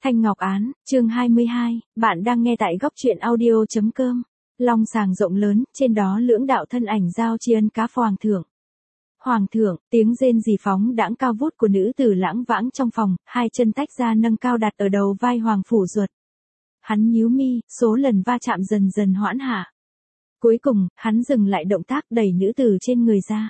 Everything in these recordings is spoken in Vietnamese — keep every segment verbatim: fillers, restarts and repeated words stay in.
Thanh Ngọc Án, chương hai mươi hai, bạn đang nghe tại góc truyện audio.com. Long sàng rộng lớn, trên đó lưỡng đạo thân ảnh giao tri ân cá hoàng thượng. Hoàng thượng, tiếng rên rỉ phóng đãng cao vút của nữ tử lãng vãng trong phòng, hai chân tách ra nâng cao đặt ở đầu vai Hoàng Phủ Duật. Hắn nhíu mi, số lần va chạm dần dần hoãn hạ. Cuối cùng, hắn dừng lại động tác đẩy nữ tử trên người ra.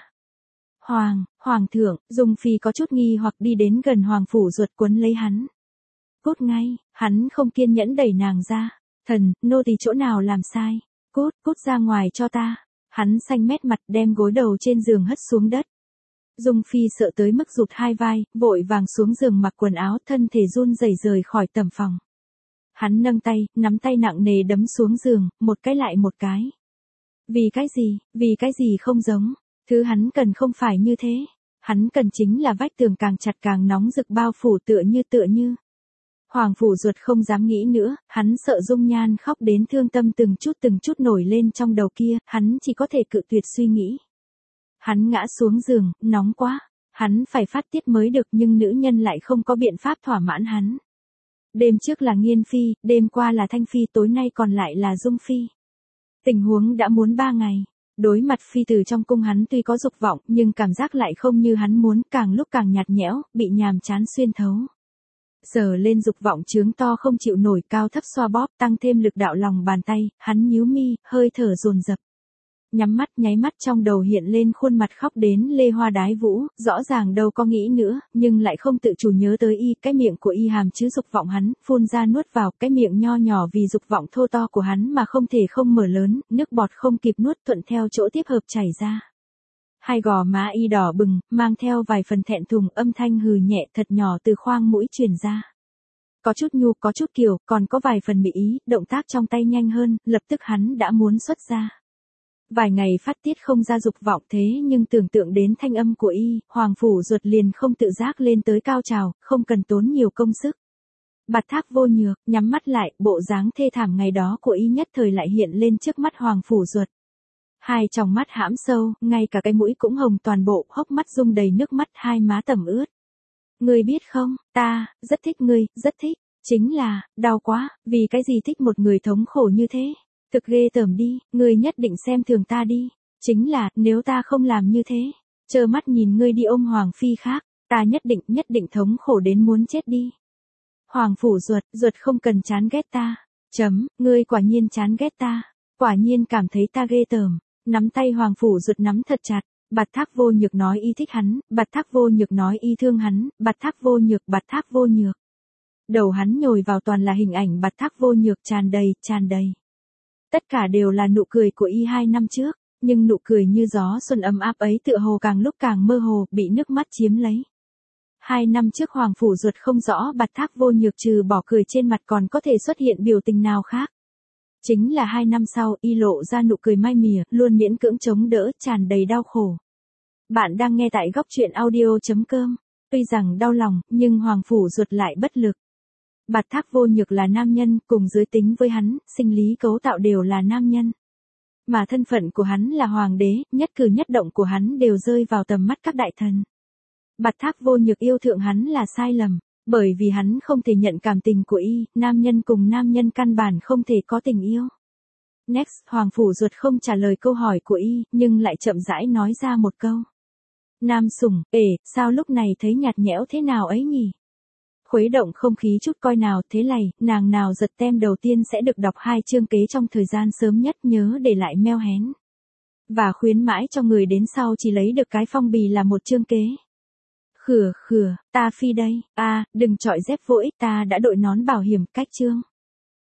Hoàng, Hoàng thượng, Dung Phi có chút nghi hoặc đi đến gần Hoàng Phủ Duật quấn lấy hắn. Cút ngay, hắn không kiên nhẫn đẩy nàng ra. Thần, nô tỳ chỗ nào làm sai? Cút, cút ra ngoài cho ta. Hắn xanh mét mặt đem gối đầu trên giường hất xuống đất. Dung Phi sợ tới mức rụt hai vai, vội vàng xuống giường mặc quần áo, thân thể run rẩy rời khỏi tầm phòng. Hắn nâng tay, nắm tay nặng nề đấm xuống giường, một cái lại một cái. Vì cái gì, vì cái gì không giống, thứ hắn cần không phải như thế. Hắn cần chính là vách tường càng chặt càng nóng rực bao phủ tựa như tựa như. Hoàng Phủ Duật không dám nghĩ nữa, hắn sợ Dung Nhan khóc đến thương tâm từng chút từng chút nổi lên trong đầu kia, hắn chỉ có thể cự tuyệt suy nghĩ. Hắn ngã xuống giường, nóng quá, hắn phải phát tiết mới được nhưng nữ nhân lại không có biện pháp thỏa mãn hắn. Đêm trước là Nghiên Phi, đêm qua là Thanh Phi, tối nay còn lại là Dung Phi. Tình huống đã muốn ba ngày. Đối mặt phi tử trong cung hắn tuy có dục vọng nhưng cảm giác lại không như hắn muốn, càng lúc càng nhạt nhẽo, bị nhàm chán xuyên thấu. Giờ lên dục vọng trướng to không chịu nổi, cao thấp xoa bóp, tăng thêm lực đạo lòng bàn tay, hắn nhíu mi, hơi thở dồn dập. Nhắm mắt nháy mắt trong đầu hiện lên khuôn mặt khóc đến lê hoa đái vũ, rõ ràng đâu có nghĩ nữa, nhưng lại không tự chủ nhớ tới y, cái miệng của y hàm chứa dục vọng hắn, phun ra nuốt vào, cái miệng nho nhỏ vì dục vọng thô to của hắn mà không thể không mở lớn, nước bọt không kịp nuốt thuận theo chỗ tiếp hợp chảy ra. Hai gò má y đỏ bừng, mang theo vài phần thẹn thùng, âm thanh hừ nhẹ thật nhỏ từ khoang mũi truyền ra. Có chút nhu, có chút kiều, còn có vài phần mị ý, động tác trong tay nhanh hơn, lập tức hắn đã muốn xuất ra. Vài ngày phát tiết không ra dục vọng thế nhưng tưởng tượng đến thanh âm của y, Hoàng Phủ Duật liền không tự giác lên tới cao trào, không cần tốn nhiều công sức. Bạt Thác Vô Nhược, nhắm mắt lại, bộ dáng thê thảm ngày đó của y nhất thời lại hiện lên trước mắt Hoàng Phủ Duật. Hai tròng mắt hãm sâu, ngay cả cái mũi cũng hồng toàn bộ, hốc mắt rung đầy nước mắt, hai má tẩm ướt. Ngươi biết không, ta, rất thích ngươi, rất thích, chính là, đau quá, vì cái gì thích một người thống khổ như thế, thực ghê tởm đi, ngươi nhất định xem thường ta đi, chính là, nếu ta không làm như thế, trơ mắt nhìn ngươi đi ôm Hoàng Phi khác, ta nhất định, nhất định thống khổ đến muốn chết đi. Hoàng Phủ Duật, Duật không cần chán ghét ta, chấm, ngươi quả nhiên chán ghét ta, quả nhiên cảm thấy ta ghê tởm. Nắm tay Hoàng Phủ Duật nắm thật chặt, Bạt Thác Vô Nhược nói y thích hắn, Bạt Thác Vô Nhược nói y thương hắn, Bạt Thác Vô Nhược, Bạt Thác Vô Nhược. Đầu hắn nhồi vào toàn là hình ảnh Bạt Thác Vô Nhược tràn đầy, tràn đầy. Tất cả đều là nụ cười của y hai năm trước, nhưng nụ cười như gió xuân ấm áp ấy tựa hồ càng lúc càng mơ hồ, bị nước mắt chiếm lấy. Hai năm trước Hoàng Phủ Duật không rõ Bạt Thác Vô Nhược trừ bỏ cười trên mặt còn có thể xuất hiện biểu tình nào khác. Chính là hai năm sau, y lộ ra nụ cười mai mỉa, luôn miễn cưỡng chống đỡ, tràn đầy đau khổ. Bạn đang nghe tại góc truyện audio.com. Tuy rằng đau lòng, nhưng Hoàng Phủ Duật lại bất lực. Bạt Thác Vô Nhược là nam nhân, cùng giới tính với hắn, sinh lý cấu tạo đều là nam nhân. Mà thân phận của hắn là hoàng đế, nhất cử nhất động của hắn đều rơi vào tầm mắt các đại thần. Bạt Thác Vô Nhược yêu thượng hắn là sai lầm. Bởi vì hắn không thể nhận cảm tình của y, nam nhân cùng nam nhân căn bản không thể có tình yêu. Next, Hoàng Phủ Duật không trả lời câu hỏi của y, nhưng lại chậm rãi nói ra một câu. Nam sủng, ể, sao lúc này thấy nhạt nhẽo thế nào ấy nhỉ? Khuấy động không khí chút coi nào, thế này, nàng nào giật tem đầu tiên sẽ được đọc hai chương kế trong thời gian sớm nhất, nhớ để lại mail hén. Và khuyến mãi cho người đến sau chỉ lấy được cái phong bì là một chương kế. Khửa khửa, ta phi đây, a, à, đừng chọi dép vỗ ích, ta đã đội nón bảo hiểm, cách chương.